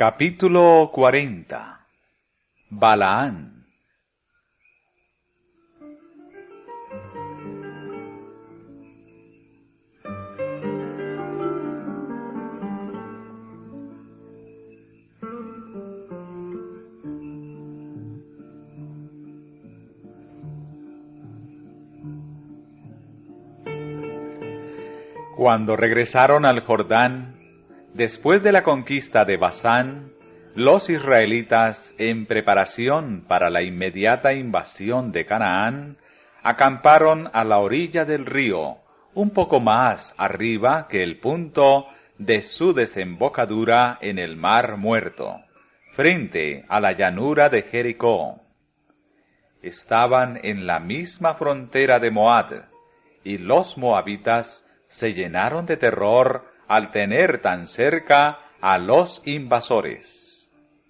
Capítulo 40. Balaán. Cuando regresaron al Jordán, después de la conquista de Basán, los israelitas, en preparación para la inmediata invasión de Canaán, acamparon a la orilla del río, un poco más arriba que el punto de su desembocadura en el Mar Muerto, frente a la llanura de Jericó. Estaban en la misma frontera de Moab, y los moabitas se llenaron de terror al tener tan cerca a los invasores.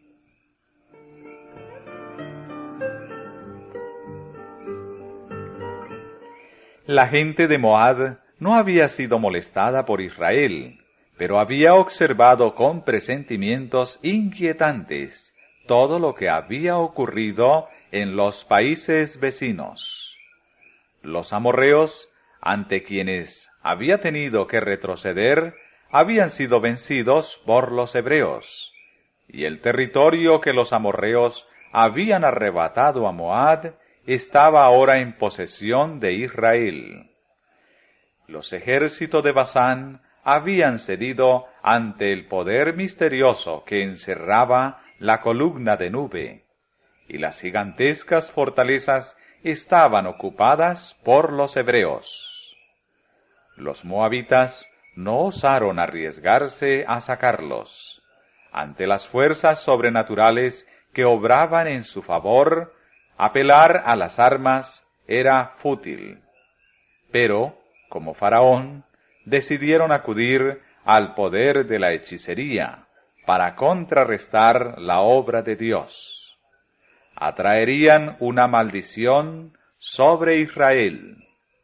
La gente de Moab no había sido molestada por Israel, pero había observado con presentimientos inquietantes todo lo que había ocurrido en los países vecinos. Los amorreos, ante quienes había tenido que retroceder, habían sido vencidos por los hebreos, y el territorio que los amorreos habían arrebatado a Moab estaba ahora en posesión de Israel. Los ejércitos de Basán habían cedido ante el poder misterioso que encerraba la columna de nube, y las gigantescas fortalezas estaban ocupadas por los hebreos. Los moabitas no osaron arriesgarse a sacarlos. Ante las fuerzas sobrenaturales que obraban en su favor, apelar a las armas era fútil. Pero, como Faraón, decidieron acudir al poder de la hechicería para contrarrestar la obra de Dios. Atraerían una maldición sobre Israel.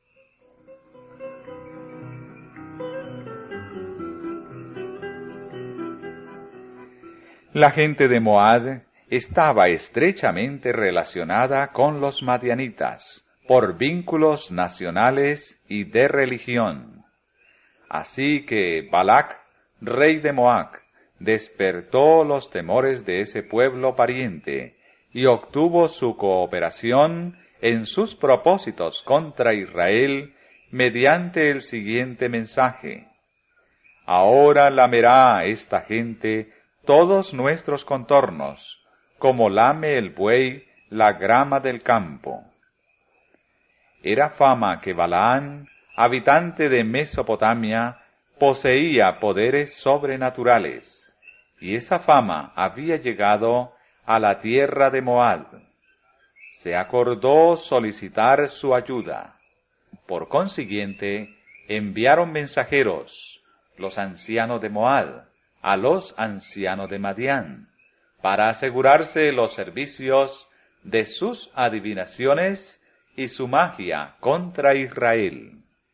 La gente de Moab estaba estrechamente relacionada con los madianitas por vínculos nacionales y de religión. Así que Balac, rey de Moab, despertó los temores de ese pueblo pariente y obtuvo su cooperación en sus propósitos contra Israel mediante el siguiente mensaje: Ahora lamerá esta gente todos nuestros contornos, como lame el buey la grama del campo. Era fama que Balaán, habitante de Mesopotamia, poseía poderes sobrenaturales, y esa fama había llegado a la tierra de Moab. Se acordó solicitar su ayuda. Por consiguiente, enviaron mensajeros, los ancianos de Moab, a los ancianos de Madián, para asegurarse los servicios de sus adivinaciones y su magia contra Israel.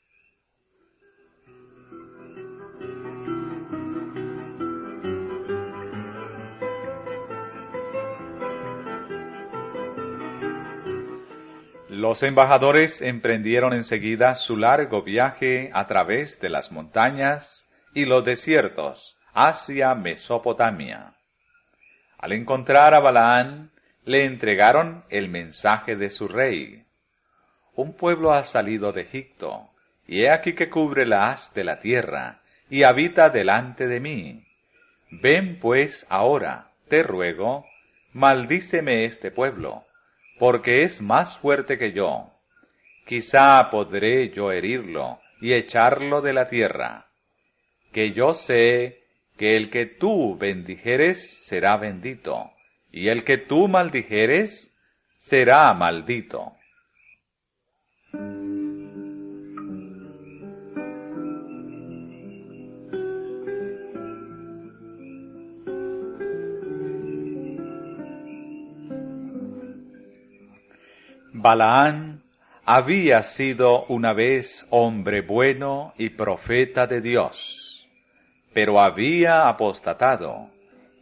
Los embajadores emprendieron enseguida su largo viaje a través de las montañas y los desiertos hacia Mesopotamia. Al encontrar a Balaán, le entregaron el mensaje de su rey: Un pueblo ha salido de Egipto, y he aquí que cubre la haz de la tierra, y habita delante de mí. Ven pues ahora, te ruego, maldíceme este pueblo, porque es más fuerte que yo. Quizá podré yo herirlo y echarlo de la tierra. Que yo sé que el que tú bendijeres será bendito, y el que tú maldijeres será maldito. Balaán había sido una vez hombre bueno y profeta de Dios, pero había apostatado,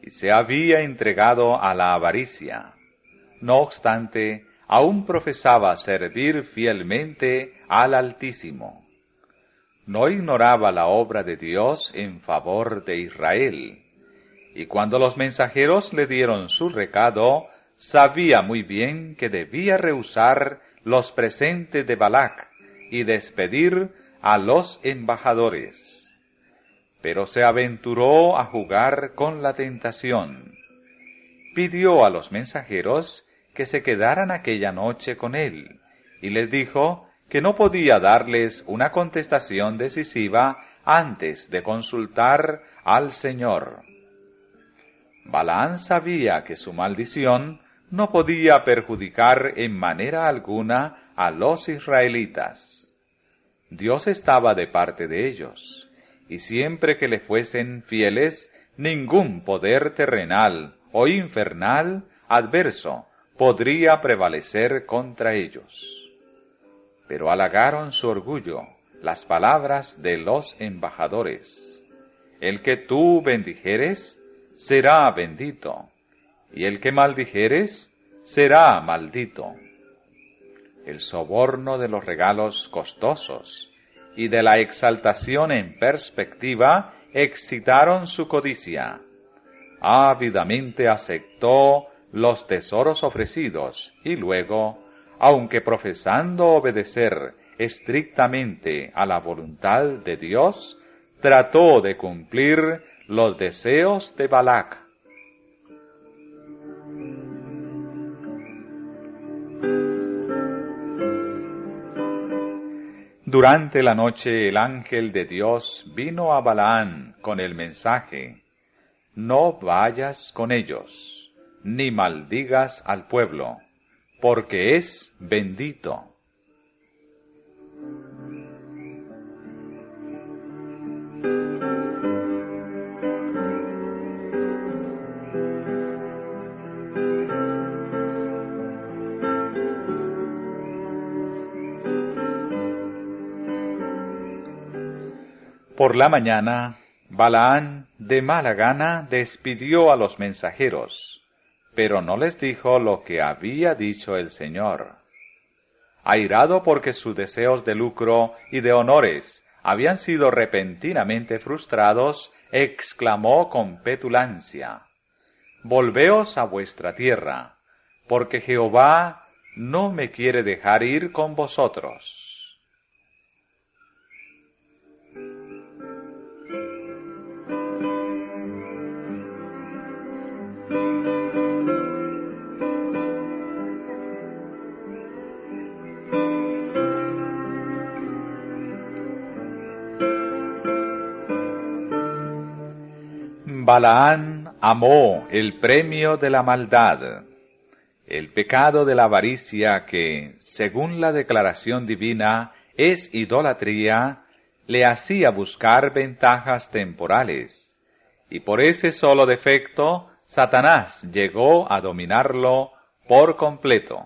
y se había entregado a la avaricia. No obstante, aún profesaba servir fielmente al Altísimo. No ignoraba la obra de Dios en favor de Israel, y cuando los mensajeros le dieron su recado, sabía muy bien que debía rehusar los presentes de Balac y despedir a los embajadores. Pero se aventuró a jugar con la tentación. Pidió a los mensajeros que se quedaran aquella noche con él, y les dijo que no podía darles una contestación decisiva antes de consultar al Señor. Balaán sabía que su maldición no podía perjudicar en manera alguna a los israelitas. Dios estaba de parte de ellos, y siempre que le fuesen fieles, ningún poder terrenal o infernal adverso podría prevalecer contra ellos. Pero halagaron su orgullo las palabras de los embajadores. El que tú bendijeres, será bendito, y el que maldijeres, será maldito. El soborno de los regalos costosos y de la exaltación en perspectiva excitaron su codicia. Ávidamente aceptó los tesoros ofrecidos y luego, aunque profesando obedecer estrictamente a la voluntad de Dios, trató de cumplir los deseos de Balac. Durante la noche el ángel de Dios vino a Balaán con el mensaje: no vayas con ellos, ni maldigas al pueblo, porque es bendito. Por la mañana, Balaán de mala gana despidió a los mensajeros, pero no les dijo lo que había dicho el Señor. Airado porque sus deseos de lucro y de honores habían sido repentinamente frustrados, exclamó con petulancia: volveos a vuestra tierra, porque Jehová no me quiere dejar ir con vosotros. Balaán amó el premio de la maldad, el pecado de la avaricia que, según la declaración divina, es idolatría, le hacía buscar ventajas temporales, y por ese solo defecto, Satanás llegó a dominarlo por completo.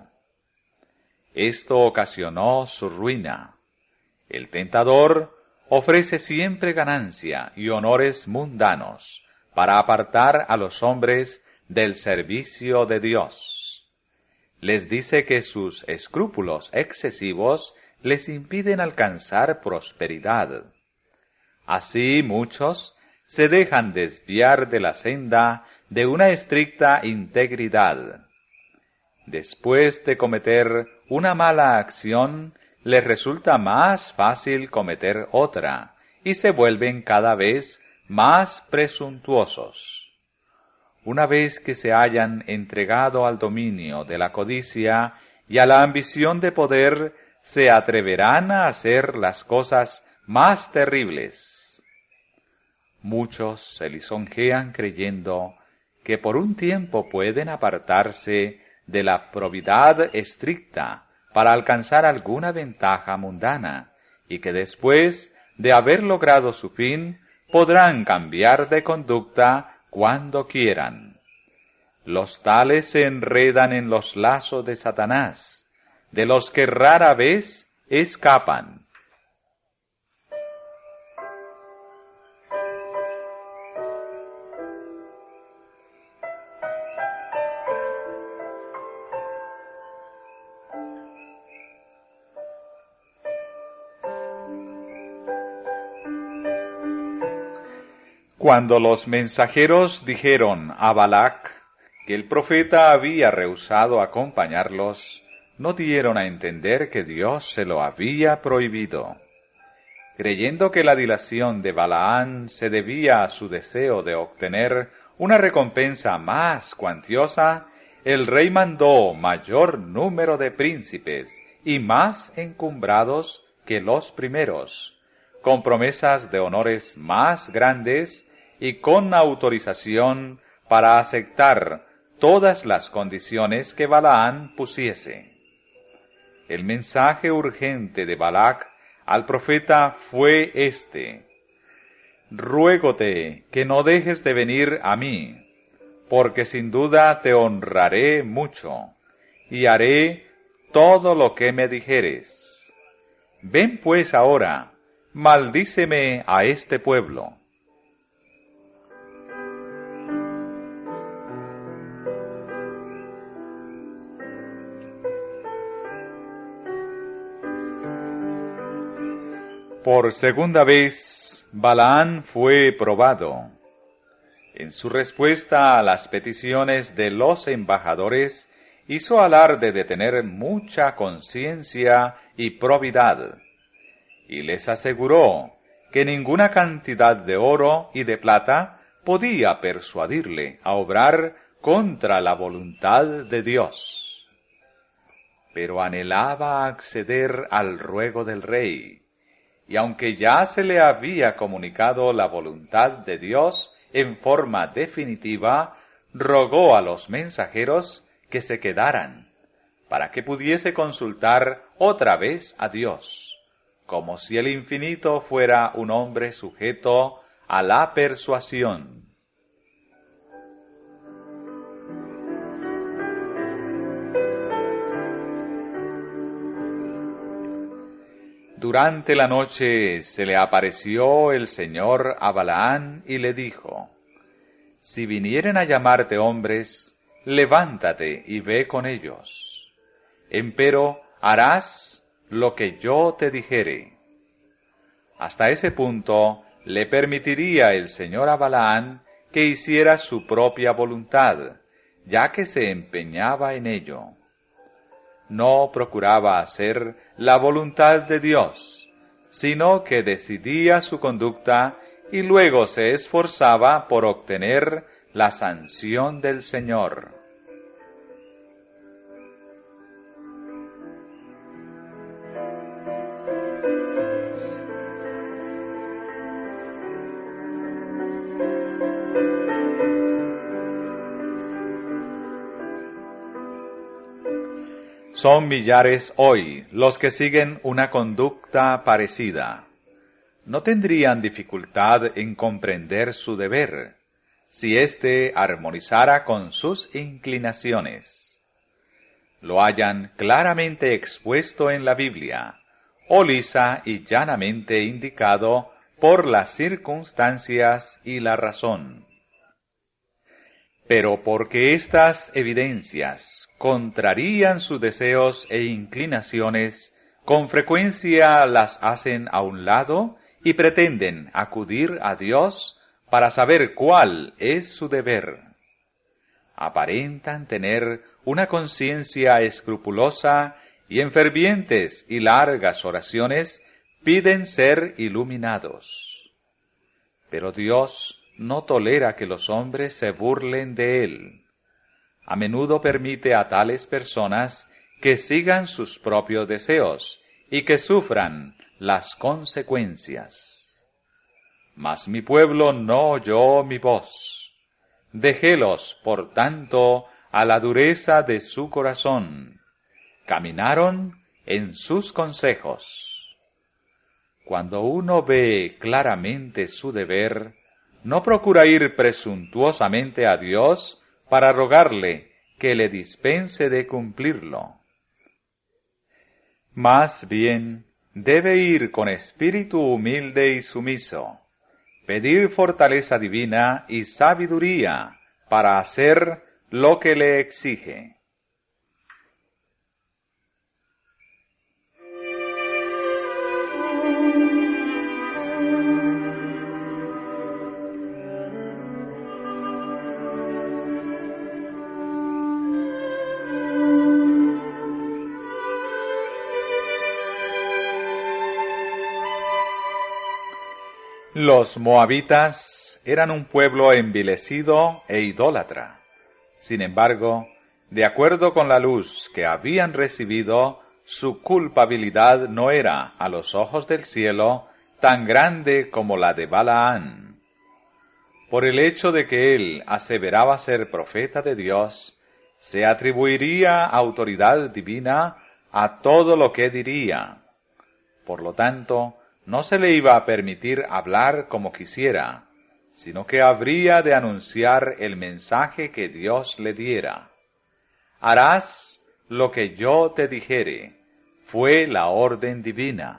Esto ocasionó su ruina. El tentador ofrece siempre ganancia y honores mundanos, para apartar a los hombres del servicio de Dios. Les dice que sus escrúpulos excesivos les impiden alcanzar prosperidad. Así muchos se dejan desviar de la senda de una estricta integridad. Después de cometer una mala acción, les resulta más fácil cometer otra, y se vuelven cada vez más presuntuosos. Una vez que se hayan entregado al dominio de la codicia y a la ambición de poder, se atreverán a hacer las cosas más terribles. Muchos se lisonjean creyendo que por un tiempo pueden apartarse de la probidad estricta para alcanzar alguna ventaja mundana, y que después de haber logrado su fin, podrán cambiar de conducta cuando quieran. Los tales se enredan en los lazos de Satanás, de los que rara vez escapan. Cuando los mensajeros dijeron a Balac que el profeta había rehusado acompañarlos, no dieron a entender que Dios se lo había prohibido. Creyendo que la dilación de Balaán se debía a su deseo de obtener una recompensa más cuantiosa, el rey mandó mayor número de príncipes y más encumbrados que los primeros, con promesas de honores más grandes y con autorización para aceptar todas las condiciones que Balaán pusiese. El mensaje urgente de Balac al profeta fue este: ruégote que no dejes de venir a mí, porque sin duda te honraré mucho, y haré todo lo que me dijeres. Ven pues ahora, maldíceme a este pueblo. Por segunda vez, Balaán fue probado. En su respuesta a las peticiones de los embajadores, hizo alarde de tener mucha conciencia y probidad, y les aseguró que ninguna cantidad de oro y de plata podía persuadirle a obrar contra la voluntad de Dios. Pero anhelaba acceder al ruego del rey, y aunque ya se le había comunicado la voluntad de Dios en forma definitiva, rogó a los mensajeros que se quedaran, para que pudiese consultar otra vez a Dios, como si el infinito fuera un hombre sujeto a la persuasión. Durante la noche se le apareció el Señor a Balaán y le dijo: si vinieren a llamarte hombres, levántate y ve con ellos. Empero harás lo que yo te dijere. Hasta ese punto le permitiría el Señor a Balaán que hiciera su propia voluntad, ya que se empeñaba en ello. No procuraba hacer la voluntad de Dios, sino que decidía su conducta y luego se esforzaba por obtener la sanción del Señor. Son millares hoy los que siguen una conducta parecida. No tendrían dificultad en comprender su deber, si éste armonizara con sus inclinaciones. Lo hallan claramente expuesto en la Biblia, o lisa y llanamente indicado por las circunstancias y la razón. Pero porque estas evidencias contrarían sus deseos e inclinaciones, con frecuencia las hacen a un lado y pretenden acudir a Dios para saber cuál es su deber. Aparentan tener una conciencia escrupulosa y en fervientes y largas oraciones piden ser iluminados. Pero Dios no tolera que los hombres se burlen de Él. A menudo permite a tales personas que sigan sus propios deseos y que sufran las consecuencias. Mas mi pueblo no oyó mi voz. Dejélos, por tanto, a la dureza de su corazón. Caminaron en sus consejos. Cuando uno ve claramente su deber, no procura ir presuntuosamente a Dios para rogarle que le dispense de cumplirlo. Más bien, debe ir con espíritu humilde y sumiso, pedir fortaleza divina y sabiduría para hacer lo que le exige. Los moabitas eran un pueblo envilecido e idólatra. Sin embargo, de acuerdo con la luz que habían recibido, su culpabilidad no era, a los ojos del cielo, tan grande como la de Balaán. Por el hecho de que él aseveraba ser profeta de Dios, se atribuiría autoridad divina a todo lo que diría. Por lo tanto, no se le iba a permitir hablar como quisiera, sino que habría de anunciar el mensaje que Dios le diera. Harás lo que yo te dijere, fue la orden divina.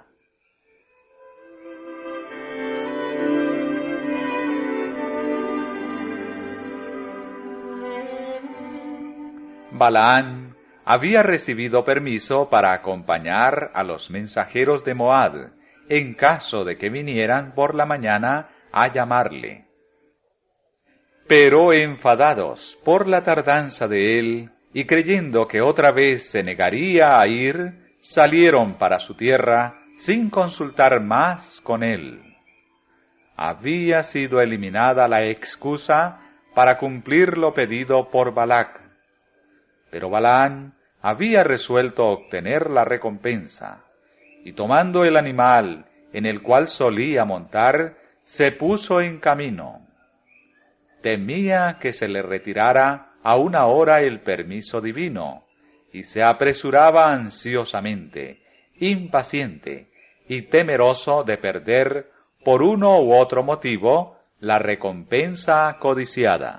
Balaán había recibido permiso para acompañar a los mensajeros de Moab, en caso de que vinieran por la mañana a llamarle. Pero enfadados por la tardanza de él, y creyendo que otra vez se negaría a ir, salieron para su tierra sin consultar más con él. Había sido eliminada la excusa para cumplir lo pedido por Balac, pero Balaán había resuelto obtener la recompensa, y tomando el animal en el cual solía montar, se puso en camino. Temía que se le retirara a una hora el permiso divino, y se apresuraba ansiosamente, impaciente y temeroso de perder, por uno u otro motivo, la recompensa codiciada.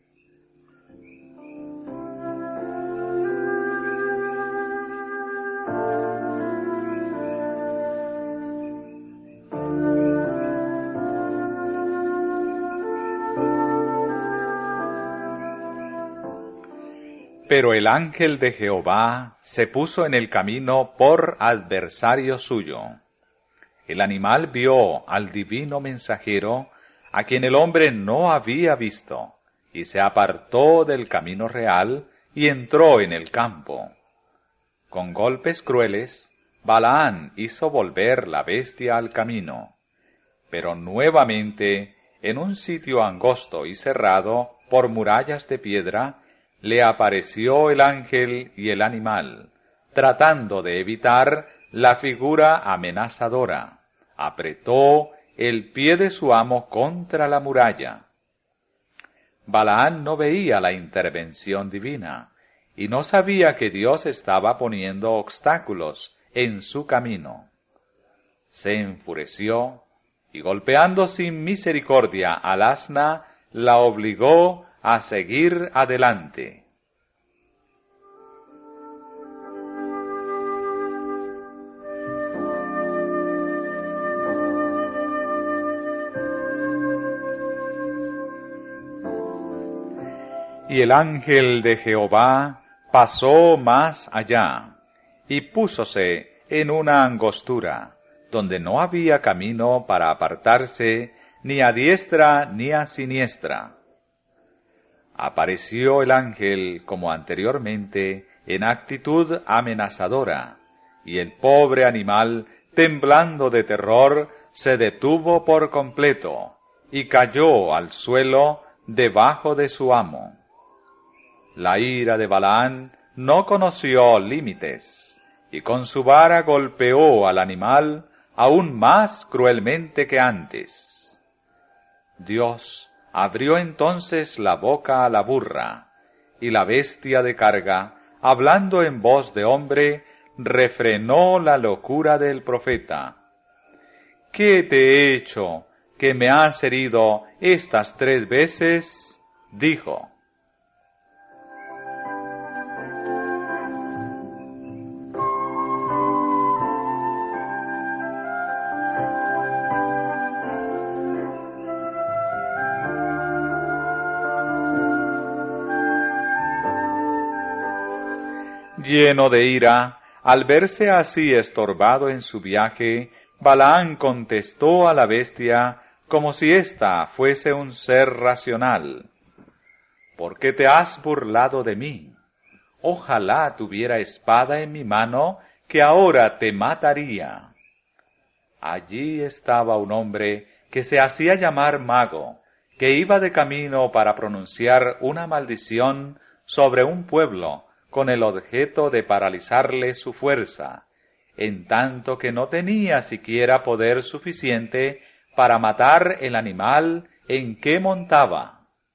Pero el ángel de Jehová se puso en el camino por adversario suyo. El animal vio al divino mensajero, a quien el hombre no había visto, y se apartó del camino real y entró en el campo. Con golpes crueles, Balaán hizo volver la bestia al camino, pero nuevamente, en un sitio angosto y cerrado por murallas de piedra, le apareció el ángel y el animal, tratando de evitar la figura amenazadora. Apretó el pie de su amo contra la muralla. Balaán no veía la intervención divina, y no sabía que Dios estaba poniendo obstáculos en su camino. Se enfureció, y golpeando sin misericordia al asna, la obligó a seguir adelante. Y el ángel de Jehová pasó más allá, y púsose en una angostura, donde no había camino para apartarse, ni a diestra ni a siniestra. Apareció el ángel como anteriormente en actitud amenazadora, y el pobre animal, temblando de terror, se detuvo por completo, y cayó al suelo debajo de su amo. La ira de Balaán no conoció límites, y con su vara golpeó al animal aún más cruelmente que antes. Dios abrió entonces la boca a la burra, y la bestia de carga, hablando en voz de hombre, refrenó la locura del profeta. ¿Qué te he hecho, que me has herido estas 3 veces? Dijo. Lleno de ira, al verse así estorbado en su viaje, Balaán contestó a la bestia como si ésta fuese un ser racional. ¿Por qué te has burlado de mí? Ojalá tuviera espada en mi mano, que ahora te mataría. Allí estaba un hombre que se hacía llamar mago, que iba de camino para pronunciar una maldición sobre un pueblo con el objeto de paralizarle su fuerza, en tanto que no tenía siquiera poder suficiente para matar el animal en que montaba.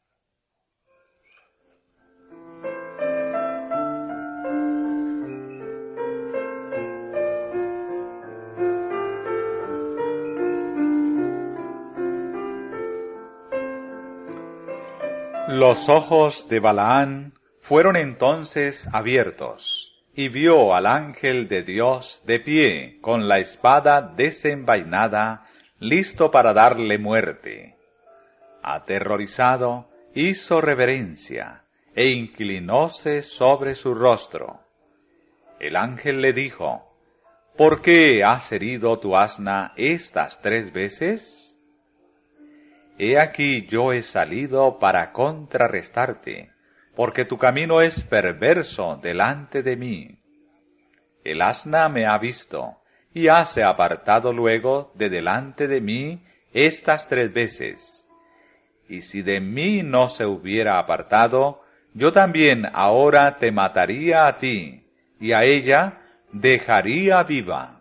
Los ojos de Balaán fueron entonces abiertos, y vio al ángel de Dios de pie, con la espada desenvainada, listo para darle muerte. Aterrorizado, hizo reverencia, e inclinóse sobre su rostro. El ángel le dijo: ¿Por qué has herido tu asna estas 3 veces? He aquí yo he salido para contrarrestarte, porque tu camino es perverso delante de mí. El asna me ha visto, y hase apartado luego de delante de mí estas 3 veces. Y si de mí no se hubiera apartado, yo también ahora te mataría a ti, y a ella dejaría viva.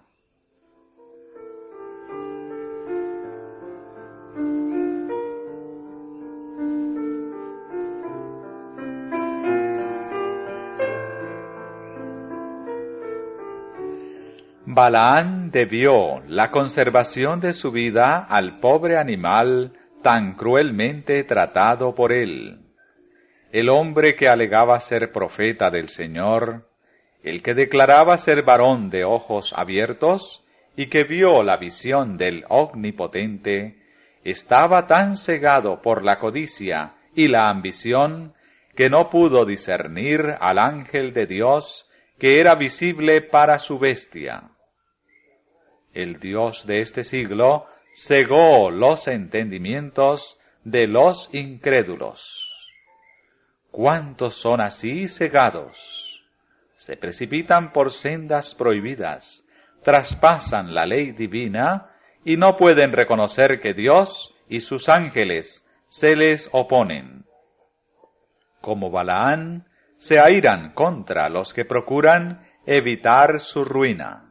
Balaán debió la conservación de su vida al pobre animal tan cruelmente tratado por él. El hombre que alegaba ser profeta del Señor, el que declaraba ser varón de ojos abiertos y que vio la visión del Omnipotente, estaba tan cegado por la codicia y la ambición que no pudo discernir al ángel de Dios que era visible para su bestia. El Dios de este siglo cegó los entendimientos de los incrédulos. ¿Cuántos son así cegados? Se precipitan por sendas prohibidas, traspasan la ley divina y no pueden reconocer que Dios y sus ángeles se les oponen. Como Balaán, se airan contra los que procuran evitar su ruina.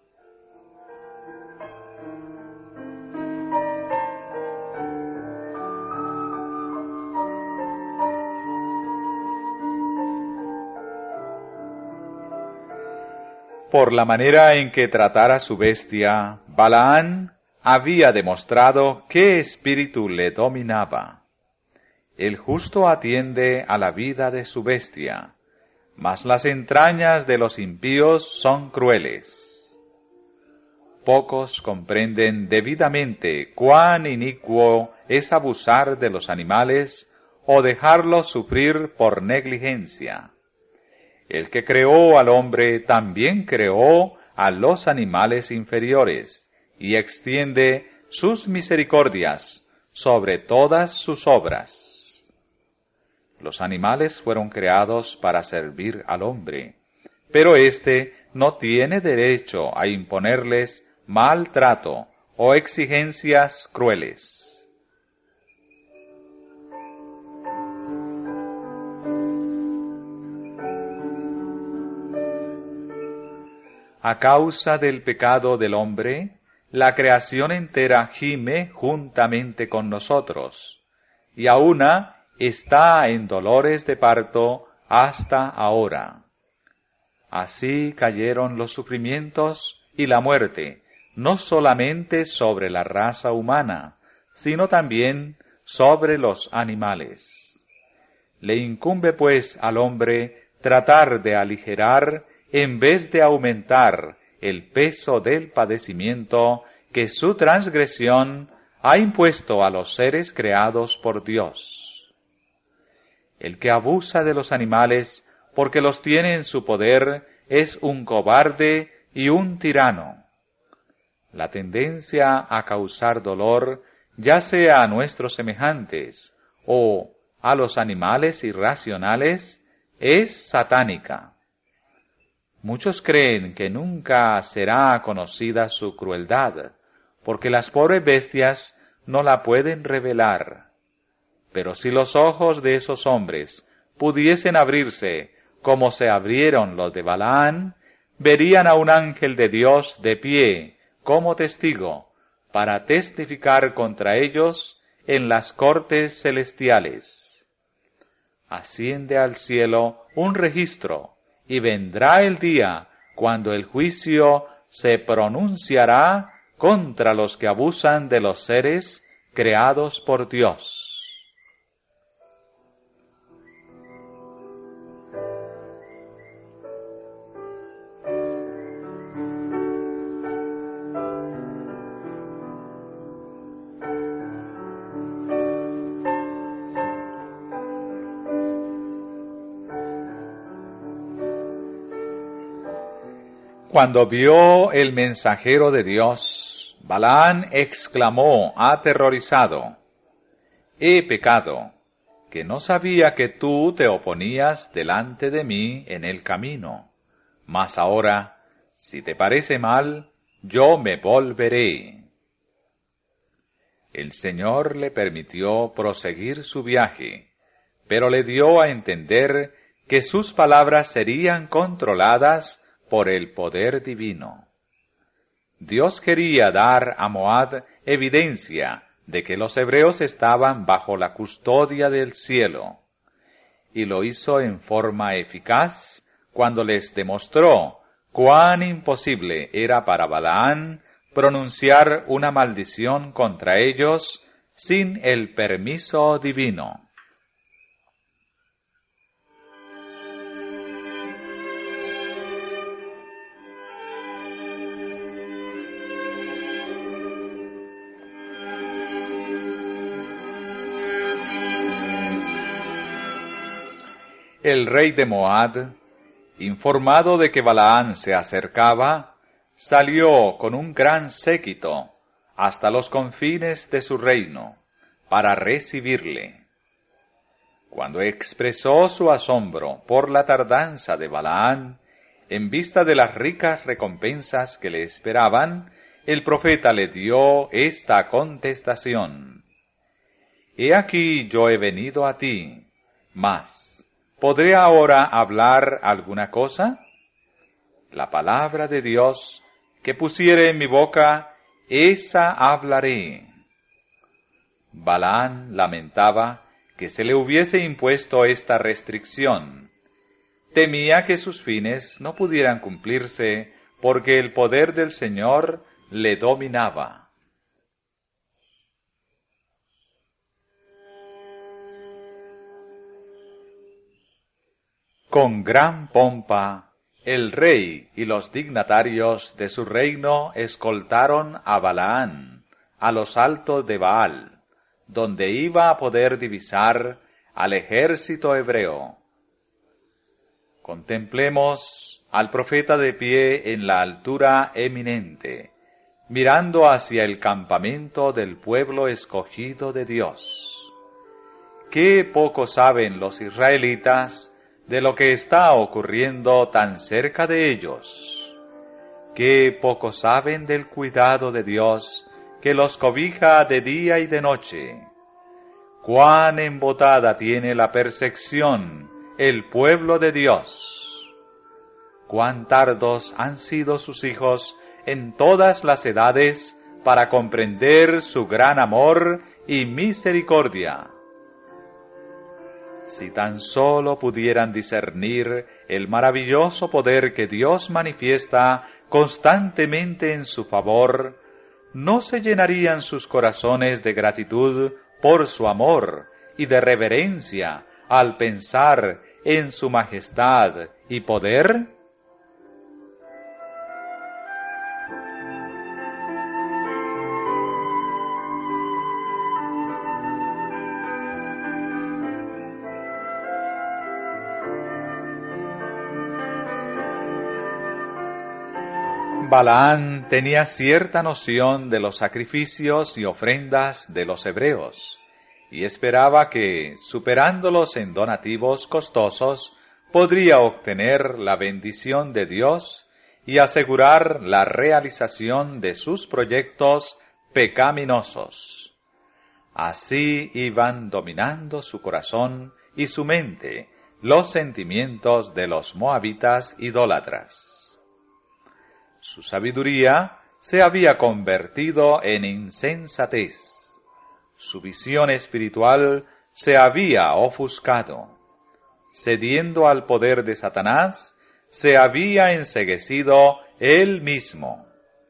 Por la manera en que tratara su bestia, Balaán había demostrado qué espíritu le dominaba. El justo atiende a la vida de su bestia, mas las entrañas de los impíos son crueles. Pocos comprenden debidamente cuán inicuo es abusar de los animales o dejarlos sufrir por negligencia. El que creó al hombre también creó a los animales inferiores y extiende sus misericordias sobre todas sus obras. Los animales fueron creados para servir al hombre, pero éste no tiene derecho a imponerles maltrato o exigencias crueles. A causa del pecado del hombre, la creación entera gime juntamente con nosotros, y aúna está en dolores de parto hasta ahora. Así cayeron los sufrimientos y la muerte, no solamente sobre la raza humana, sino también sobre los animales. Le incumbe pues al hombre tratar de aligerar en vez de aumentar el peso del padecimiento que su transgresión ha impuesto a los seres creados por Dios. El que abusa de los animales porque los tiene en su poder es un cobarde y un tirano. La tendencia a causar dolor, ya sea a nuestros semejantes o a los animales irracionales, es satánica. Muchos creen que nunca será conocida su crueldad, porque las pobres bestias no la pueden revelar. Pero si los ojos de esos hombres pudiesen abrirse como se abrieron los de Balaán, verían a un ángel de Dios de pie como testigo, para testificar contra ellos en las cortes celestiales. Asciende al cielo un registro, y vendrá el día cuando el juicio se pronunciará contra los que abusan de los seres creados por Dios. Cuando vio el mensajero de Dios, Balaán exclamó aterrorizado: «He pecado, que no sabía que tú te oponías delante de mí en el camino. Mas ahora, si te parece mal, yo me volveré». El Señor le permitió proseguir su viaje, pero le dio a entender que sus palabras serían controladas por el poder divino. Dios quería dar a Moab evidencia de que los hebreos estaban bajo la custodia del cielo, y lo hizo en forma eficaz cuando les demostró cuán imposible era para Balaán pronunciar una maldición contra ellos sin el permiso divino. El rey de Moab, informado de que Balaán se acercaba, salió con un gran séquito hasta los confines de su reino para recibirle. Cuando expresó su asombro por la tardanza de Balaán, en vista de las ricas recompensas que le esperaban, el profeta le dio esta contestación: «He aquí yo he venido a ti, mas ¿podré ahora hablar alguna cosa? La palabra de Dios que pusiere en mi boca, esa hablaré». Balaán lamentaba que se le hubiese impuesto esta restricción. Temía que sus fines no pudieran cumplirse porque el poder del Señor le dominaba. Con gran pompa, el rey y los dignatarios de su reino escoltaron a Balaán a los altos de Baal, donde iba a poder divisar al ejército hebreo. Contemplemos al profeta de pie en la altura eminente, mirando hacia el campamento del pueblo escogido de Dios. Qué poco saben los israelitas de lo que está ocurriendo tan cerca de ellos. Qué poco saben del cuidado de Dios que los cobija de día y de noche. Cuán embotada tiene la percepción el pueblo de Dios. Cuán tardos han sido sus hijos en todas las edades para comprender su gran amor y misericordia. Si tan solo pudieran discernir el maravilloso poder que Dios manifiesta constantemente en su favor, ¿no se llenarían sus corazones de gratitud por su amor y de reverencia al pensar en su majestad y poder? Balaán tenía cierta noción de los sacrificios y ofrendas de los hebreos, y esperaba que, superándolos en donativos costosos, podría obtener la bendición de Dios y asegurar la realización de sus proyectos pecaminosos. Así iban dominando su corazón y su mente los sentimientos de los moabitas idólatras. Su sabiduría se había convertido en insensatez. Su visión espiritual se había ofuscado. Cediendo al poder de Satanás, se había enceguecido él mismo.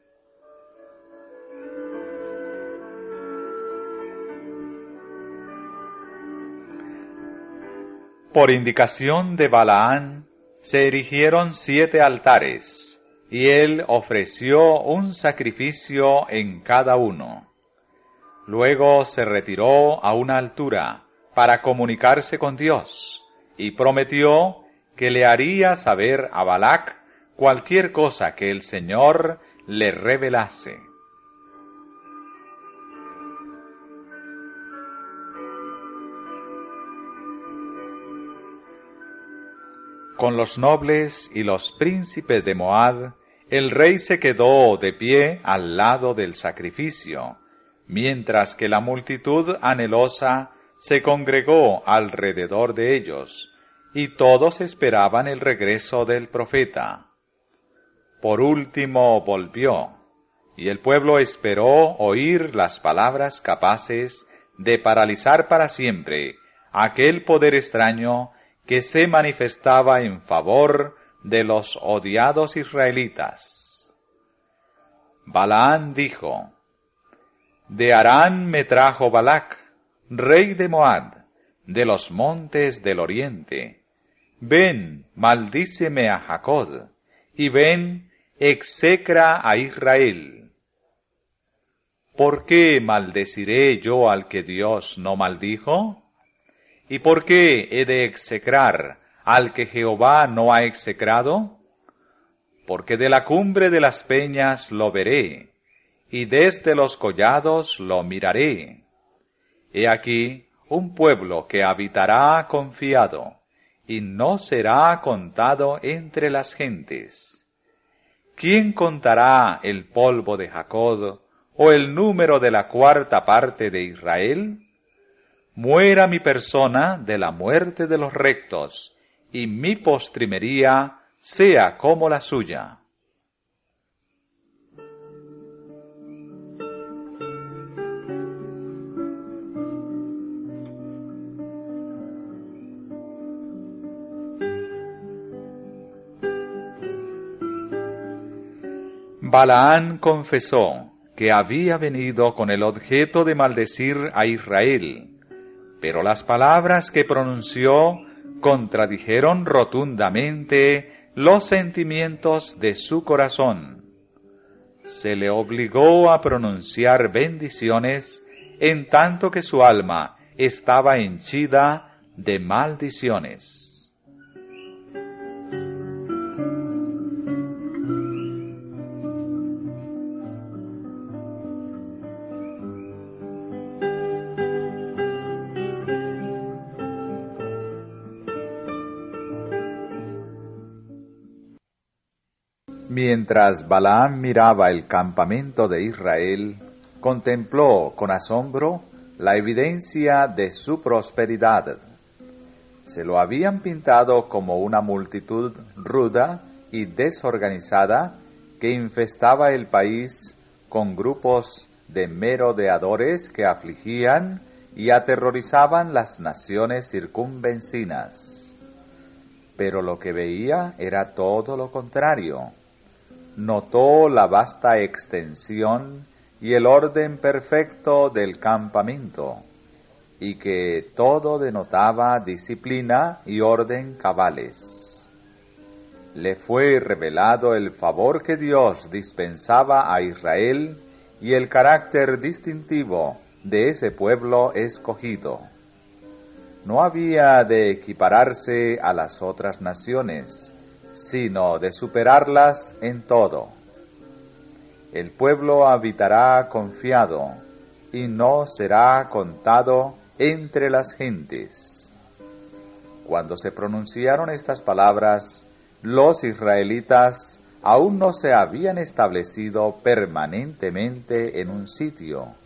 Por indicación de Balaán, se erigieron 7 altares, y él ofreció un sacrificio en cada uno. Luego se retiró a una altura para comunicarse con Dios, y prometió que le haría saber a Balac cualquier cosa que el Señor le revelase. Con los nobles y los príncipes de Moab, el rey se quedó de pie al lado del sacrificio, mientras que la multitud anhelosa se congregó alrededor de ellos, y todos esperaban el regreso del profeta. Por último volvió, y el pueblo esperó oír las palabras capaces de paralizar para siempre aquel poder extraño que se manifestaba en favor de los odiados israelitas. Balaán dijo: De Harán me trajo Balac, rey de Moab, de los montes del oriente. Ven, maldíceme a Jacob, y ven, execra a Israel. ¿Por qué maldeciré yo al que Dios no maldijo? ¿Y por qué he de execrar al que Jehová no ha execrado? Porque de la cumbre de las peñas lo veré, y desde los collados lo miraré. He aquí un pueblo que habitará confiado, y no será contado entre las gentes. ¿Quién contará el polvo de Jacob, o el número de la 4ª parte de Israel? Muera mi persona de la muerte de los rectos, y mi postrimería sea como la suya. Balaán confesó que había venido con el objeto de maldecir a Israel, pero las palabras que pronunció contradijeron rotundamente los sentimientos de su corazón. Se le obligó a pronunciar bendiciones, en tanto que su alma estaba henchida de maldiciones. Mientras Balaam miraba el campamento de Israel, contempló con asombro la evidencia de su prosperidad. Se lo habían pintado como una multitud ruda y desorganizada que infestaba el país con grupos de merodeadores que afligían y aterrorizaban las naciones circunvecinas. Pero lo que veía era todo lo contrario. Notó la vasta extensión y el orden perfecto del campamento, y que todo denotaba disciplina y orden cabales. Le fue revelado el favor que Dios dispensaba a Israel y el carácter distintivo de ese pueblo escogido. No había de equipararse a las otras naciones, sino de superarlas en todo. El pueblo habitará confiado, y no será contado entre las gentes. Cuando se pronunciaron estas palabras, los israelitas aún no se habían establecido permanentemente en un sitio,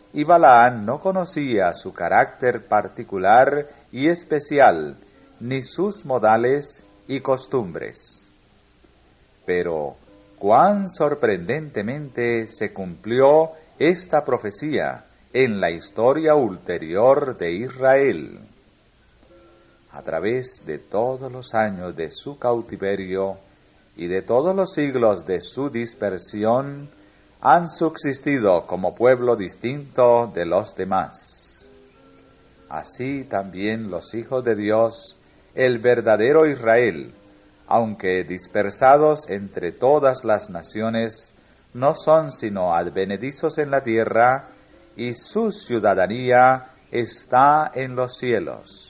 y Balaán no conocía su carácter particular y especial, ni sus modales y costumbres. Pero cuán sorprendentemente se cumplió esta profecía en la historia ulterior de Israel. A través de todos los años de su cautiverio y de todos los siglos de su dispersión, han subsistido como pueblo distinto de los demás. Así también los hijos de Dios, el verdadero Israel, aunque dispersados entre todas las naciones, no son sino advenedizos en la tierra, y su ciudadanía está en los cielos.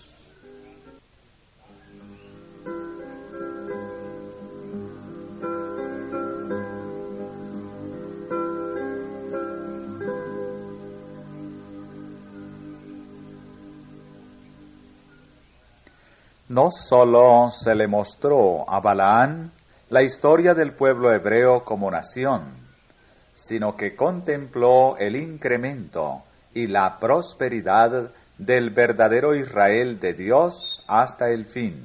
No sólo se le mostró a Balaán la historia del pueblo hebreo como nación, sino que contempló el incremento y la prosperidad del verdadero Israel de Dios hasta el fin.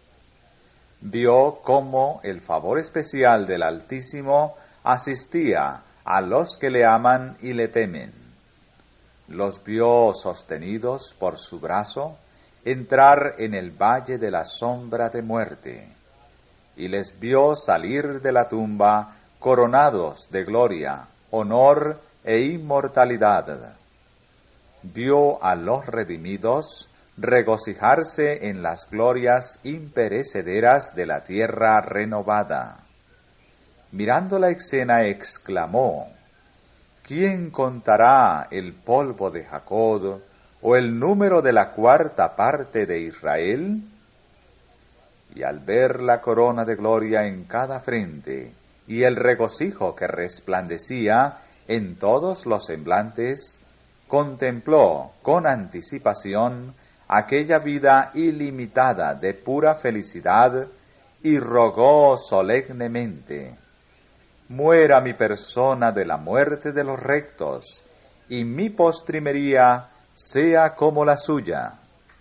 Vio cómo el favor especial del Altísimo asistía a los que le aman y le temen. Los vio sostenidos por su brazo, entrar en el valle de la sombra de muerte, y les vio salir de la tumba coronados de gloria, honor e inmortalidad. Vio a los redimidos regocijarse en las glorias imperecederas de la tierra renovada. Mirando la escena exclamó: ¿Quién contará el polvo de Jacob, o el número de la cuarta parte de Israel? Y al ver la corona de gloria en cada frente, y el regocijo que resplandecía en todos los semblantes, contempló con anticipación aquella vida ilimitada de pura felicidad, y rogó solemnemente: muera mi persona de la muerte de los rectos, y mi postrimería sea como la suya.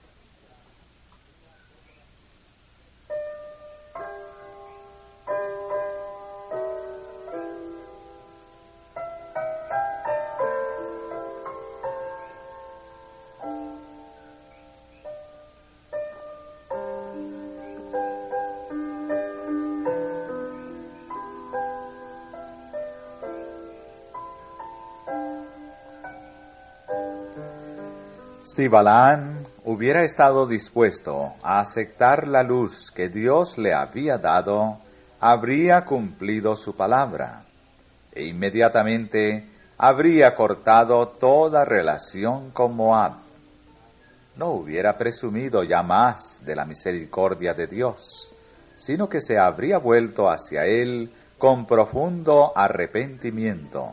Si Balaán hubiera estado dispuesto a aceptar la luz que Dios le había dado, habría cumplido su palabra, e inmediatamente habría cortado toda relación con Moab. No hubiera presumido ya más de la misericordia de Dios, sino que se habría vuelto hacia él con profundo arrepentimiento.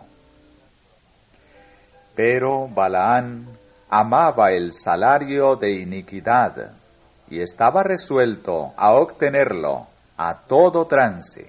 Pero Balaán amaba el salario de iniquidad, y estaba resuelto a obtenerlo a todo trance.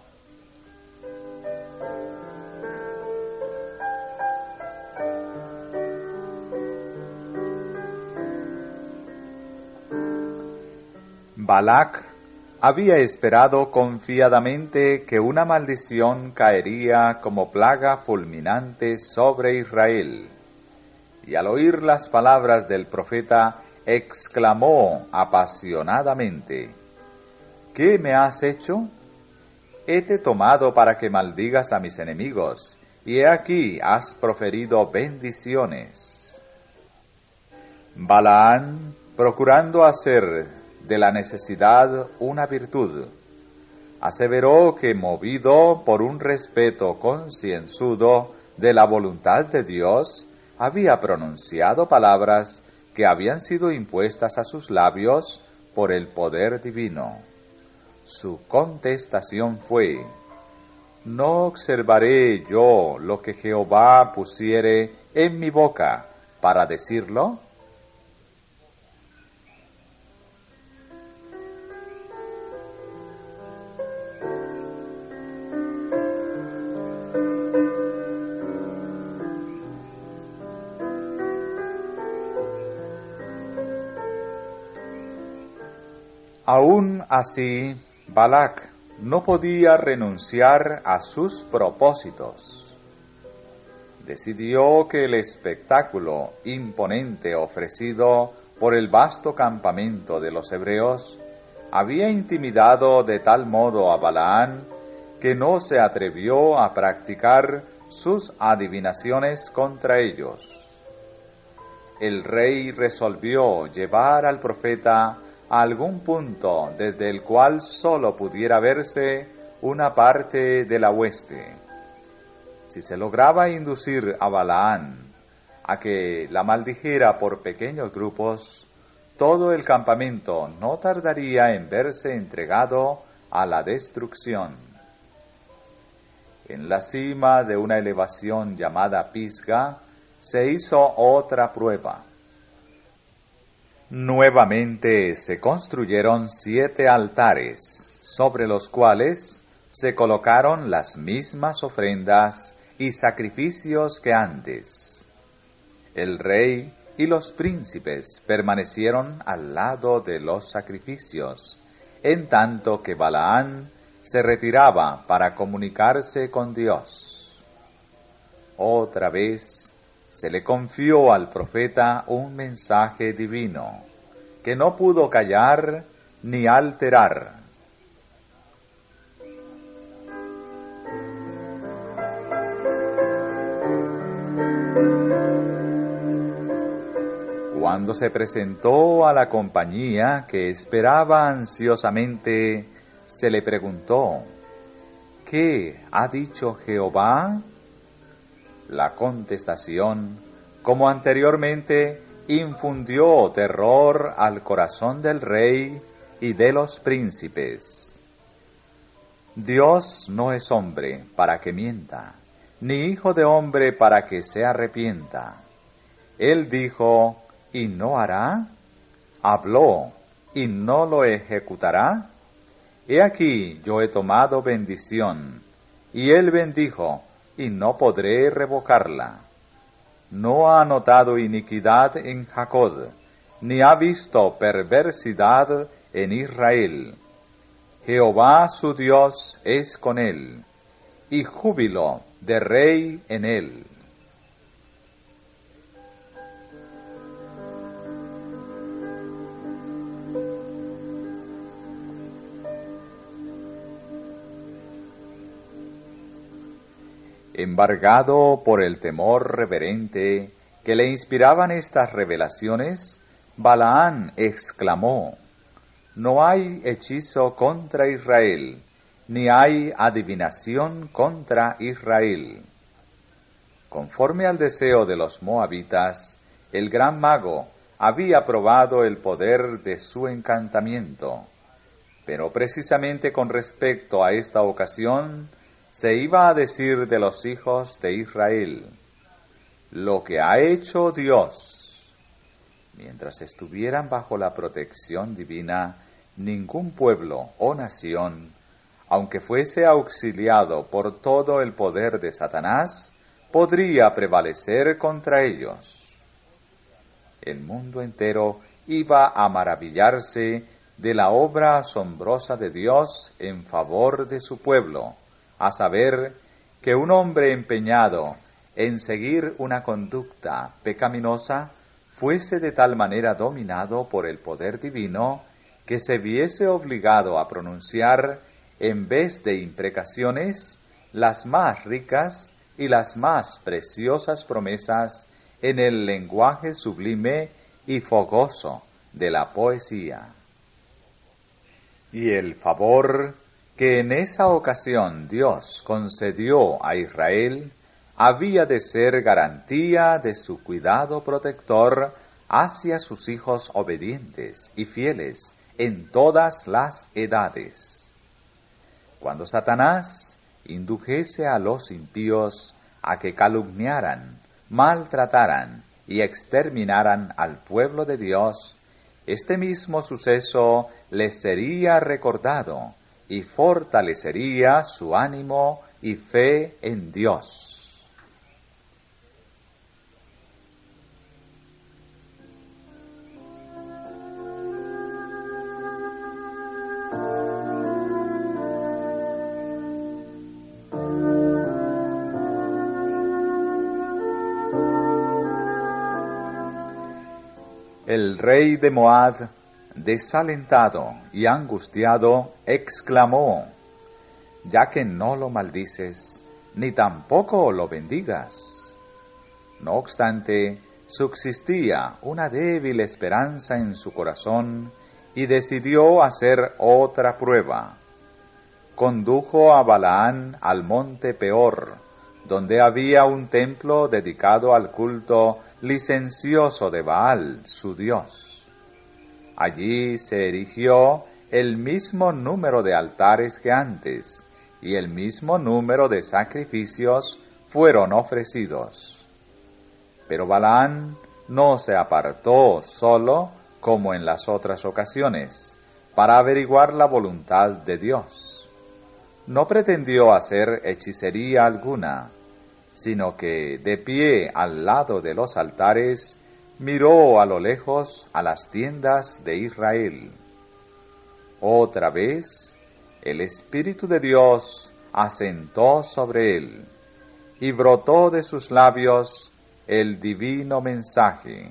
Balac había esperado confiadamente que una maldición caería como plaga fulminante sobre Israel, y al oír las palabras del profeta, exclamó apasionadamente: ¿Qué me has hecho? Hete tomado para que maldigas a mis enemigos, y he aquí has proferido bendiciones. Balaán, procurando hacer de la necesidad una virtud, aseveró que, movido por un respeto concienzudo de la voluntad de Dios, había pronunciado palabras que habían sido impuestas a sus labios por el poder divino. Su contestación fue: ¿no observaré yo lo que Jehová pusiere en mi boca para decirlo? Aún así, Balac no podía renunciar a sus propósitos. Decidió que el espectáculo imponente ofrecido por el vasto campamento de los hebreos había intimidado de tal modo a Balaán que no se atrevió a practicar sus adivinaciones contra ellos. El rey resolvió llevar al profeta a algún punto desde el cual sólo pudiera verse una parte de la hueste. Si se lograba inducir a Balaán a que la maldijera por pequeños grupos, todo el campamento no tardaría en verse entregado a la destrucción. En la cima de una elevación llamada Pisga se hizo otra prueba. Nuevamente se construyeron 7 altares, sobre los cuales se colocaron las mismas ofrendas y sacrificios que antes. El rey y los príncipes permanecieron al lado de los sacrificios, en tanto que Balaán se retiraba para comunicarse con Dios. Otra vez se le confió al profeta un mensaje divino, que no pudo callar ni alterar. Cuando se presentó a la compañía que esperaba ansiosamente, se le preguntó: ¿qué ha dicho Jehová? La contestación, como anteriormente, infundió terror al corazón del rey y de los príncipes. Dios no es hombre para que mienta, ni hijo de hombre para que se arrepienta. Él dijo, ¿y no hará? Habló, ¿y no lo ejecutará? He aquí yo he tomado bendición, y él bendijo, y no podré revocarla. No ha notado iniquidad en Jacob, ni ha visto perversidad en Israel. Jehová su Dios es con él, y júbilo de rey en él. Embargado por el temor reverente que le inspiraban estas revelaciones, Balaán exclamó: no hay hechizo contra Israel, ni hay adivinación contra Israel. Conforme al deseo de los moabitas, el gran mago había probado el poder de su encantamiento, pero precisamente con respecto a esta ocasión, se iba a decir de los hijos de Israel: lo que ha hecho Dios. Mientras estuvieran bajo la protección divina, ningún pueblo o nación, aunque fuese auxiliado por todo el poder de Satanás, podría prevalecer contra ellos. El mundo entero iba a maravillarse de la obra asombrosa de Dios en favor de su pueblo, a saber, que un hombre empeñado en seguir una conducta pecaminosa fuese de tal manera dominado por el poder divino que se viese obligado a pronunciar, en vez de imprecaciones, las más ricas y las más preciosas promesas en el lenguaje sublime y fogoso de la poesía. Y el favor que en esa ocasión Dios concedió a Israel había de ser garantía de su cuidado protector hacia sus hijos obedientes y fieles en todas las edades. Cuando Satanás indujese a los impíos a que calumniaran, maltrataran y exterminaran al pueblo de Dios, este mismo suceso les sería recordado y fortalecería su ánimo y fe en Dios. El rey de Moab, desalentado y angustiado, exclamó: ya que no lo maldices, ni tampoco lo bendigas. No obstante, subsistía una débil esperanza en su corazón y decidió hacer otra prueba. Condujo a Balaán al monte Peor, donde había un templo dedicado al culto licencioso de Baal, su dios. Allí se erigió el mismo número de altares que antes, y el mismo número de sacrificios fueron ofrecidos. Pero Balaán no se apartó solo, como en las otras ocasiones, para averiguar la voluntad de Dios. No pretendió hacer hechicería alguna, sino que, de pie al lado de los altares, miró a lo lejos a las tiendas de Israel. Otra vez, el Espíritu de Dios asentó sobre él, y brotó de sus labios el divino mensaje.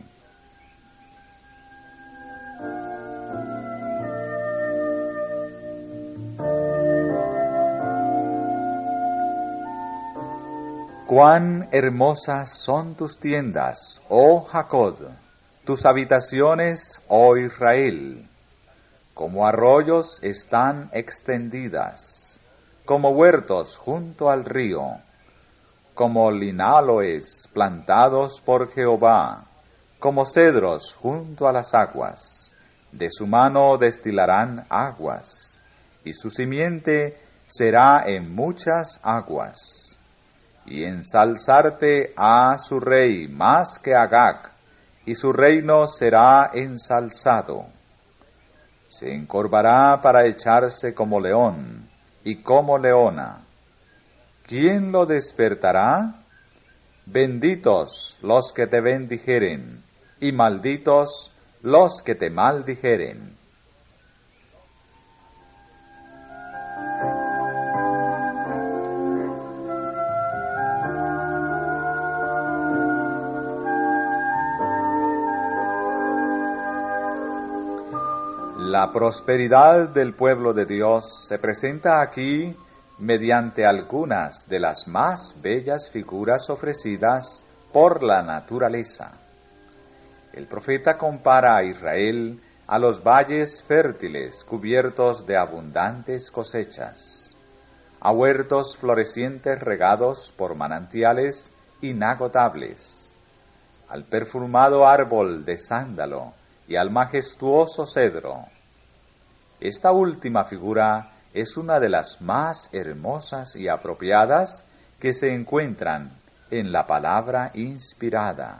Cuán hermosas son tus tiendas, oh Jacob, tus habitaciones, oh Israel. Como arroyos están extendidas, como huertos junto al río, como linaloes plantados por Jehová, como cedros junto a las aguas. De su mano destilarán aguas, y su simiente será en muchas aguas. Y ensalzarte a su rey más que Agag, y su reino será ensalzado. Se encorvará para echarse como león, y como leona. ¿Quién lo despertará? Benditos los que te bendijeren, y malditos los que te maldijeren. La prosperidad del pueblo de Dios se presenta aquí mediante algunas de las más bellas figuras ofrecidas por la naturaleza. El profeta compara a Israel a los valles fértiles cubiertos de abundantes cosechas, a huertos florecientes regados por manantiales inagotables, al perfumado árbol de sándalo y al majestuoso cedro. Esta última figura es una de las más hermosas y apropiadas que se encuentran en la palabra inspirada.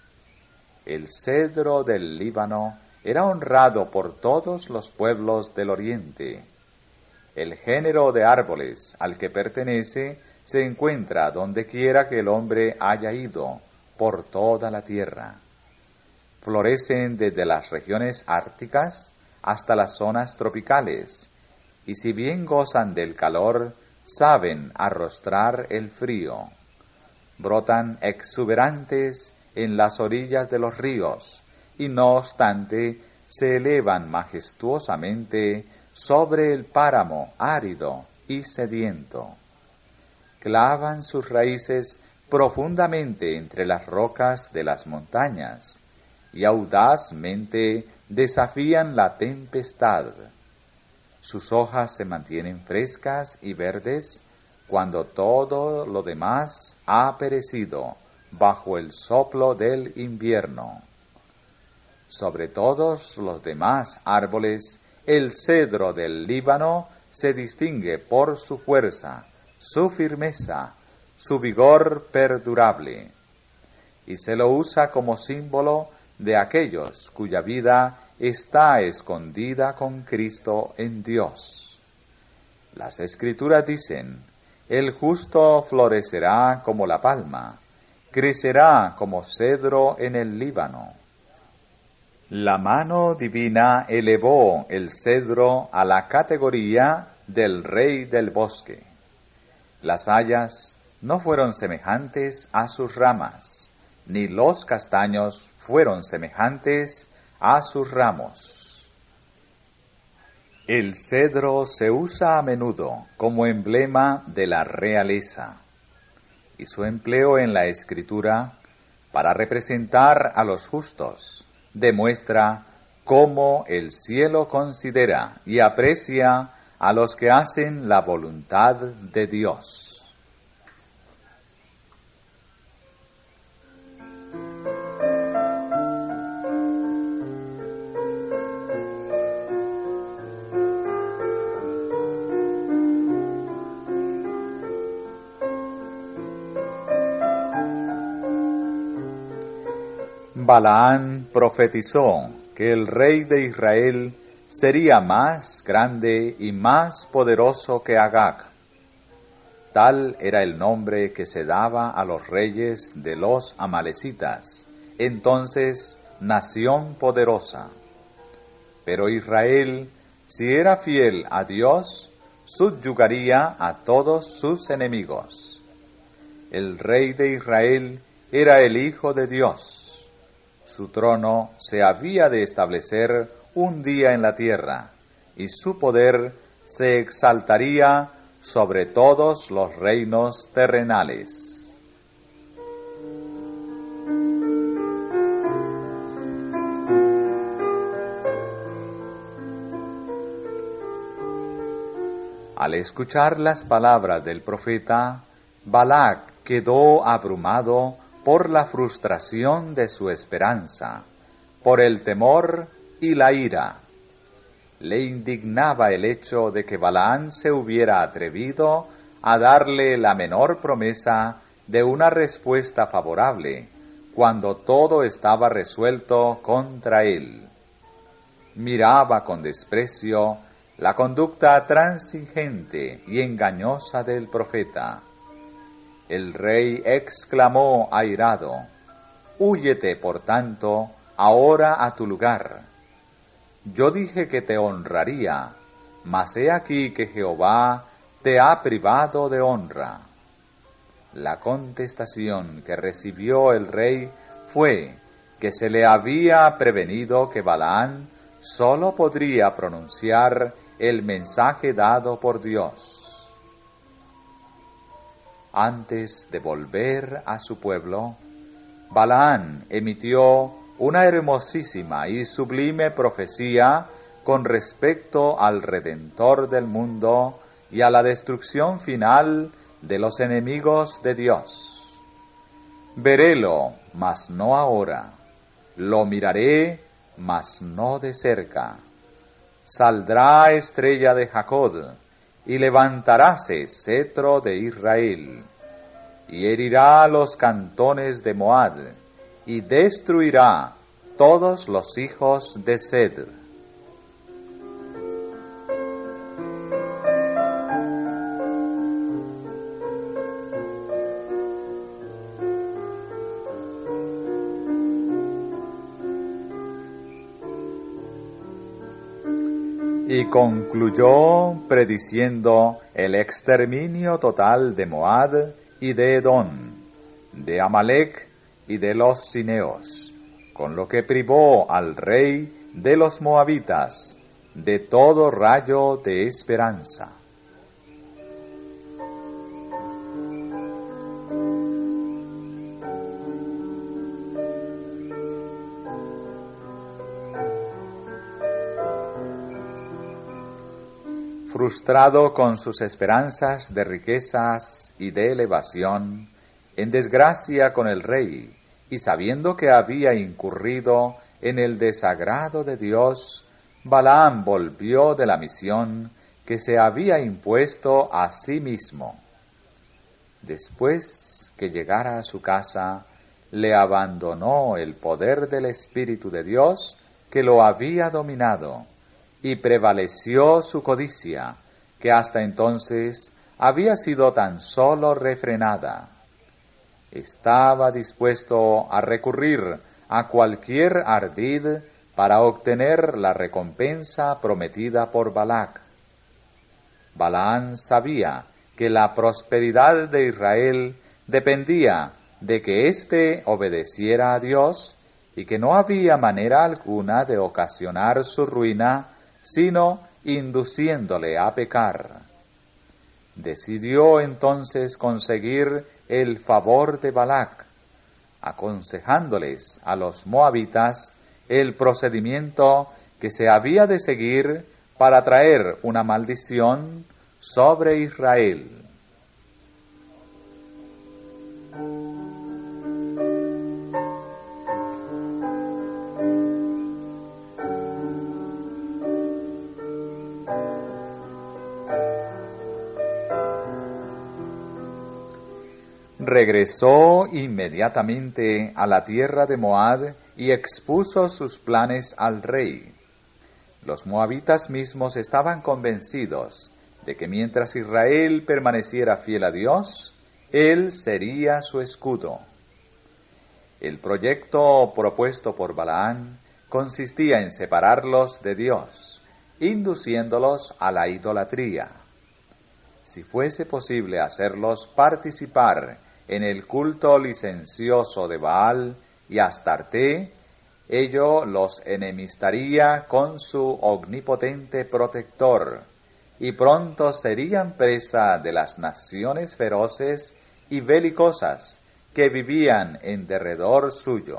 El cedro del Líbano era honrado por todos los pueblos del oriente. El género de árboles al que pertenece se encuentra donde quiera que el hombre haya ido, por toda la tierra. Florecen desde las regiones árticas hasta las zonas tropicales, y si bien gozan del calor, saben arrostrar el frío. Brotan exuberantes en las orillas de los ríos, y no obstante se elevan majestuosamente sobre el páramo árido y sediento. Clavan sus raíces profundamente entre las rocas de las montañas, y audazmente desafían la tempestad. Sus hojas se mantienen frescas y verdes cuando todo lo demás ha perecido bajo el soplo del invierno. Sobre todos los demás árboles, el cedro del Líbano se distingue por su fuerza, su firmeza, su vigor perdurable, y se lo usa como símbolo de aquellos cuya vida está escondida con Cristo en Dios. Las Escrituras dicen: el justo florecerá como la palma, crecerá como cedro en el Líbano. La mano divina elevó el cedro a la categoría del rey del bosque. Las hayas no fueron semejantes a sus ramas, ni los castaños fueron semejantes a sus ramos. El cedro se usa a menudo como emblema de la realeza, y su empleo en la Escritura para representar a los justos demuestra cómo el cielo considera y aprecia a los que hacen la voluntad de Dios. Balaán profetizó que el rey de Israel sería más grande y más poderoso que Agag. Tal era el nombre que se daba a los reyes de los amalecitas, entonces nación poderosa. Pero Israel, si era fiel a Dios, subyugaría a todos sus enemigos. El rey de Israel era el Hijo de Dios. Su trono se había de establecer un día en la tierra, y su poder se exaltaría sobre todos los reinos terrenales. Al escuchar las palabras del profeta, Balac quedó abrumado por la frustración de su esperanza, por el temor y la ira. Le indignaba el hecho de que Balaán se hubiera atrevido a darle la menor promesa de una respuesta favorable, cuando todo estaba resuelto contra él. Miraba con desprecio la conducta transigente y engañosa del profeta. El rey exclamó airado: «Húyete, por tanto, ahora a tu lugar. Yo dije que te honraría, mas he aquí que Jehová te ha privado de honra». La contestación que recibió el rey fue que se le había prevenido que Balaán sólo podría pronunciar el mensaje dado por Dios. Antes de volver a su pueblo, Balaán emitió una hermosísima y sublime profecía con respecto al Redentor del mundo y a la destrucción final de los enemigos de Dios. Verélo, mas no ahora. Lo miraré, mas no de cerca. Saldrá estrella de Jacob, y levantaráse cetro de Israel, y herirá los cantones de Moab, y destruirá todos los hijos de Cedr. Y concluyó prediciendo el exterminio total de Moab y de Edom, de Amalec y de los cineos, con lo que privó al rey de los moabitas de todo rayo de esperanza. Frustrado con sus esperanzas de riquezas y de elevación, en desgracia con el rey, y sabiendo que había incurrido en el desagrado de Dios, Balaam volvió de la misión que se había impuesto a sí mismo. Después que llegara a su casa, le abandonó el poder del Espíritu de Dios que lo había dominado, y prevaleció su codicia, que hasta entonces había sido tan solo refrenada. Estaba dispuesto a recurrir a cualquier ardid para obtener la recompensa prometida por Balac. Balaán sabía que la prosperidad de Israel dependía de que éste obedeciera a Dios y que no había manera alguna de ocasionar su ruina, sino induciéndole a pecar. Decidió entonces conseguir el favor de Balac, aconsejándoles a los moabitas el procedimiento que se había de seguir para traer una maldición sobre Israel. Regresó inmediatamente a la tierra de Moab y expuso sus planes al rey. Los moabitas mismos estaban convencidos de que mientras Israel permaneciera fiel a Dios, Él sería su escudo. El proyecto propuesto por Balaán consistía en separarlos de Dios, induciéndolos a la idolatría. Si fuese posible hacerlos participar en el culto licencioso de Baal y Astarté, ello los enemistaría con su omnipotente protector, y pronto serían presa de las naciones feroces y belicosas que vivían en derredor suyo.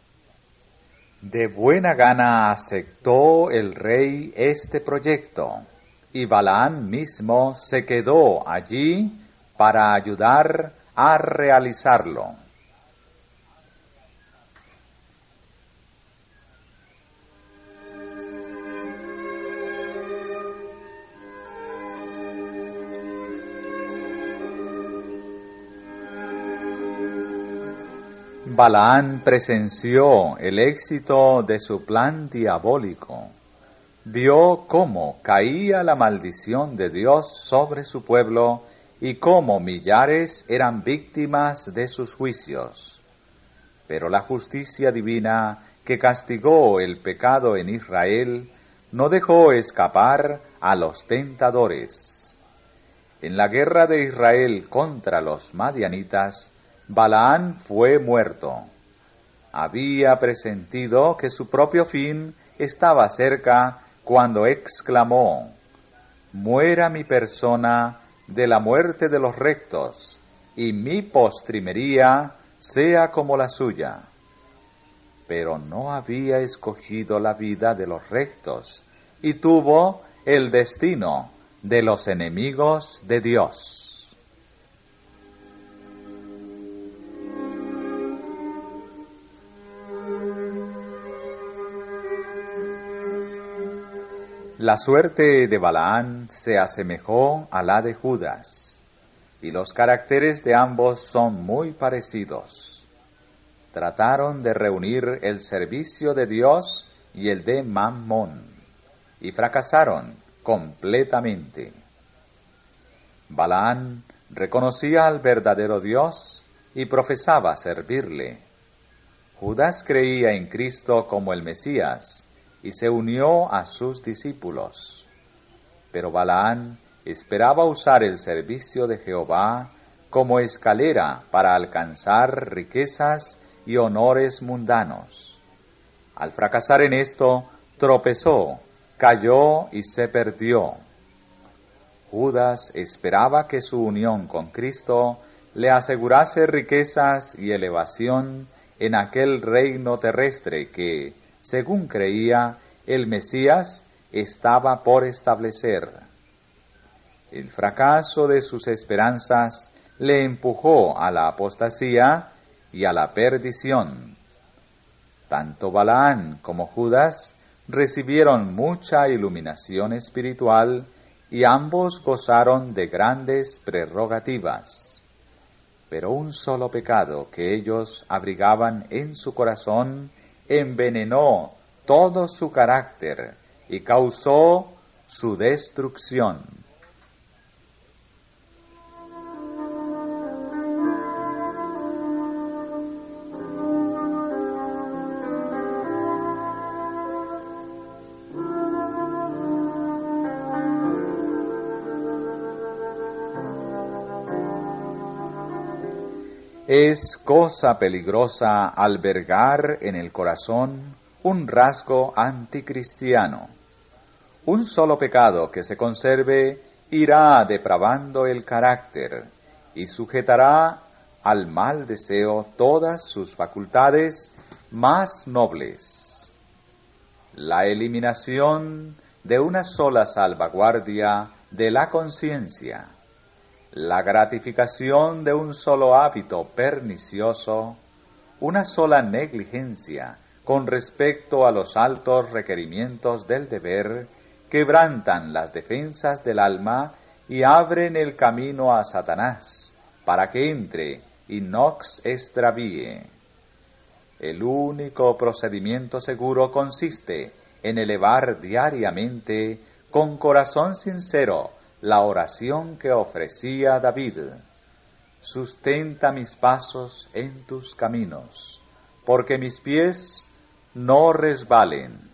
De buena gana aceptó el rey este proyecto, y Balaán mismo se quedó allí para ayudar a realizarlo. Balaán presenció el éxito de su plan diabólico. Vio cómo caía la maldición de Dios sobre su pueblo y cómo millares eran víctimas de sus juicios. Pero la justicia divina que castigó el pecado en Israel no dejó escapar a los tentadores. En la guerra de Israel contra los madianitas, Balaán fue muerto. Había presentido que su propio fin estaba cerca cuando exclamó: «Muera mi persona de la muerte de los rectos, y mi postrimería sea como la suya». Pero no había escogido la vida de los rectos, y tuvo el destino de los enemigos de Dios. La suerte de Balaán se asemejó a la de Judas, y los caracteres de ambos son muy parecidos. Trataron de reunir el servicio de Dios y el de Mammón, y fracasaron completamente. Balaán reconocía al verdadero Dios y profesaba servirle. Judas creía en Cristo como el Mesías, y se unió a sus discípulos. Pero Balaán esperaba usar el servicio de Jehová como escalera para alcanzar riquezas y honores mundanos. Al fracasar en esto, tropezó, cayó y se perdió. Judas esperaba que su unión con Cristo le asegurase riquezas y elevación en aquel reino terrestre que, según creía, el Mesías estaba por establecer. El fracaso de sus esperanzas le empujó a la apostasía y a la perdición. Tanto Balaán como Judas recibieron mucha iluminación espiritual y ambos gozaron de grandes prerrogativas. Pero un solo pecado que ellos abrigaban en su corazón envenenó todo su carácter y causó su destrucción. Es cosa peligrosa albergar en el corazón un rasgo anticristiano. Un solo pecado que se conserve irá depravando el carácter y sujetará al mal deseo todas sus facultades más nobles. La eliminación de una sola salvaguardia de la conciencia, la gratificación de un solo hábito pernicioso, una sola negligencia con respecto a los altos requerimientos del deber, quebrantan las defensas del alma y abren el camino a Satanás para que entre y nos extravíe. El único procedimiento seguro consiste en elevar diariamente con corazón sincero la oración que ofrecía David. Sustenta mis pasos en tus caminos, porque mis pies no resbalen.